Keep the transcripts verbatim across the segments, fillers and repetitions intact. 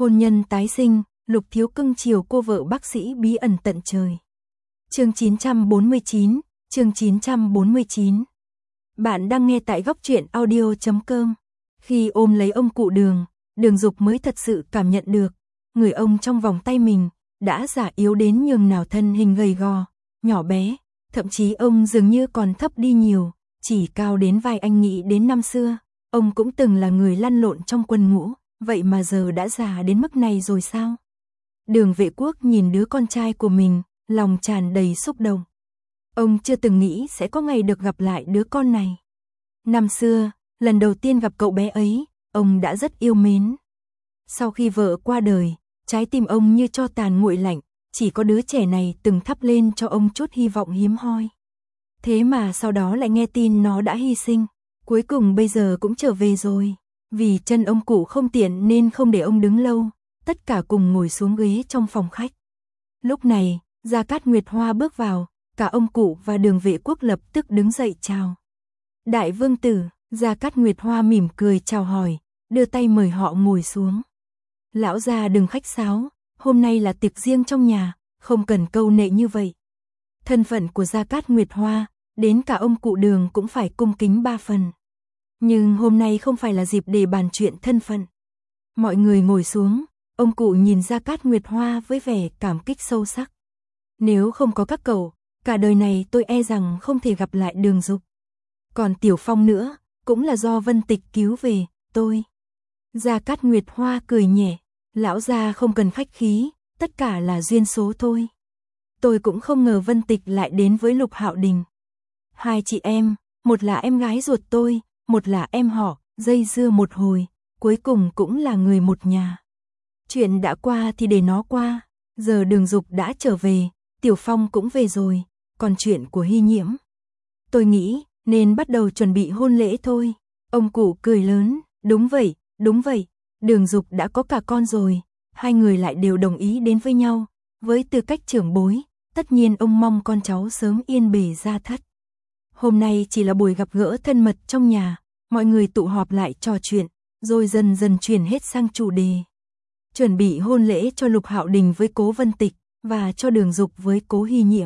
Hôn nhân tái sinh, Lục Thiếu cưng chiều cô vợ bác sĩ bí ẩn tận trời. Chương chín trăm bốn mươi chín, chương chín trăm bốn mươi chín. Bạn đang nghe tại góc truyện audio chấm com. Khi ôm lấy ông cụ Đường, Đường Dục mới thật sự cảm nhận được, người ông trong vòng tay mình đã già yếu đến nhường nào, thân hình gầy gò, nhỏ bé, thậm chí ông dường như còn thấp đi nhiều, chỉ cao đến vai anh. Nghĩ đến năm xưa, ông cũng từng là người lăn lộn trong quân ngũ, vậy mà giờ đã già đến mức này rồi sao? Đường Vệ Quốc nhìn đứa con trai của mình, lòng tràn đầy xúc động. Ông chưa từng nghĩ sẽ có ngày được gặp lại đứa con này. Năm xưa, lần đầu tiên gặp cậu bé ấy, ông đã rất yêu mến. Sau khi vợ qua đời, trái tim ông như tro tàn nguội lạnh, chỉ có đứa trẻ này từng thắp lên cho ông chút hy vọng hiếm hoi. Thế mà sau đó lại nghe tin nó đã hy sinh, cuối cùng bây giờ cũng trở về rồi. Vì chân ông cụ không tiện nên không để ông đứng lâu, tất cả cùng ngồi xuống ghế trong phòng khách. Lúc này, Gia Cát Nguyệt Hoa bước vào, cả ông cụ và Đường Vệ Quốc lập tức đứng dậy chào. Đại vương tử, Gia Cát Nguyệt Hoa mỉm cười chào hỏi, đưa tay mời họ ngồi xuống. Lão gia đừng khách sáo, hôm nay là tiệc riêng trong nhà, không cần câu nệ như vậy. Thân phận của Gia Cát Nguyệt Hoa, đến cả ông cụ Đường cũng phải cung kính ba phần. Nhưng hôm nay không phải là dịp để bàn chuyện thân phận. Mọi người ngồi xuống, ông cụ nhìn Gia Cát Nguyệt Hoa với vẻ cảm kích sâu sắc. Nếu không có các cậu, cả đời này tôi e rằng không thể gặp lại Đường Dục. Còn Tiểu Phong nữa, cũng là do Vân Tịch cứu về, tôi. Gia Cát Nguyệt Hoa cười nhẹ, lão gia không cần khách khí, tất cả là duyên số thôi. Tôi cũng không ngờ Vân Tịch lại đến với Lục Hạo Đình. Hai chị em, một là em gái ruột tôi, một là em họ, dây dưa một hồi, cuối cùng cũng là người một nhà. Chuyện đã qua thì để nó qua, giờ Đường Dục đã trở về, Tiểu Phong cũng về rồi, còn chuyện của Hy Nhiễm. Tôi nghĩ, nên bắt đầu chuẩn bị hôn lễ thôi. Ông cụ cười lớn, đúng vậy, đúng vậy, Đường Dục đã có cả con rồi, hai người lại đều đồng ý đến với nhau, với tư cách trưởng bối, tất nhiên ông mong con cháu sớm yên bề gia thất. Hôm nay chỉ là buổi gặp gỡ thân mật trong nhà, mọi người tụ họp lại trò chuyện, rồi dần dần chuyển hết sang chủ đề. Chuẩn bị hôn lễ cho Lục Hạo Đình với Cố Vân Tịch, và cho Đường Dục với Cố Hy Nhiễm.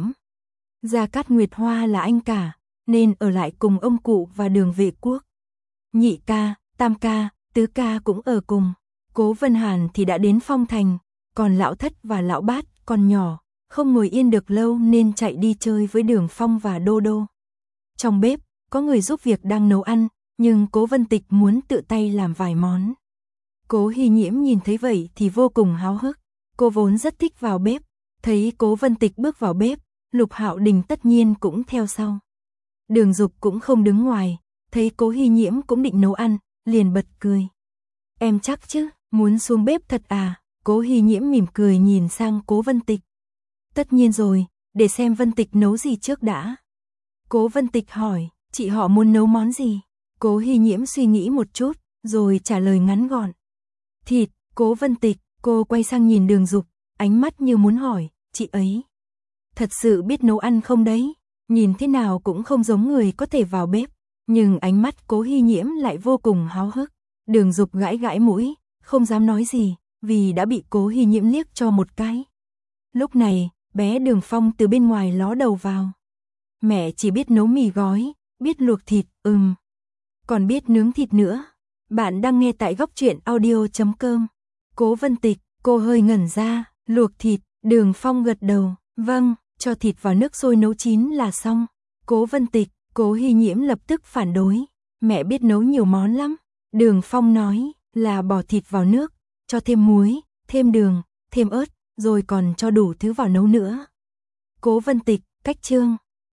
Gia Cát Nguyệt Hoa là anh cả, nên ở lại cùng ông cụ và Đường Vệ Quốc. Nhị ca, tam ca, tứ ca cũng ở cùng. Cố Vân Hàn thì đã đến Phong Thành, còn lão thất và lão bát còn nhỏ, không ngồi yên được lâu nên chạy đi chơi với Đường Phong và Đô Đô. Trong bếp, có người giúp việc đang nấu ăn, nhưng Cố Vân Tịch muốn tự tay làm vài món. Cố Hy Nhiễm nhìn thấy vậy thì vô cùng háo hức, cô vốn rất thích vào bếp, thấy Cố Vân Tịch bước vào bếp, Lục Hạo Đình tất nhiên cũng theo sau. Đường Dục cũng không đứng ngoài, thấy Cố Hy Nhiễm cũng định nấu ăn, liền bật cười. Em chắc chứ, muốn xuống bếp thật à? Cố Hy Nhiễm mỉm cười nhìn sang Cố Vân Tịch. Tất nhiên rồi, để xem Vân Tịch nấu gì trước đã. Cố Vân Tịch hỏi, chị họ muốn nấu món gì? Cố Hy Nhiễm suy nghĩ một chút, rồi trả lời ngắn gọn. Thịt. Cố Vân Tịch, cô quay sang nhìn Đường Dục, ánh mắt như muốn hỏi, chị ấy thật sự biết nấu ăn không đấy? Nhìn thế nào cũng không giống người có thể vào bếp, nhưng ánh mắt Cố Hy Nhiễm lại vô cùng háo hức. Đường Dục gãi gãi mũi, không dám nói gì, vì đã bị Cố Hy Nhiễm liếc cho một cái. Lúc này, bé Đường Phong từ bên ngoài ló đầu vào. Mẹ chỉ biết nấu mì gói, biết luộc thịt, ừm, còn biết nướng thịt nữa. Bạn đang nghe tại góc truyện audio chấm com. Cố Vân Tịch, cô hơi ngẩn ra, luộc thịt, Đường Phong gật đầu, vâng, cho thịt vào nước sôi nấu chín là xong. Cố Vân Tịch, Cố Hy Nhiễm lập tức phản đối, mẹ biết nấu nhiều món lắm. Đường Phong nói, là bỏ thịt vào nước, cho thêm muối, thêm đường, thêm ớt, rồi còn cho đủ thứ vào nấu nữa. Cố Vân Tịch, cách chương.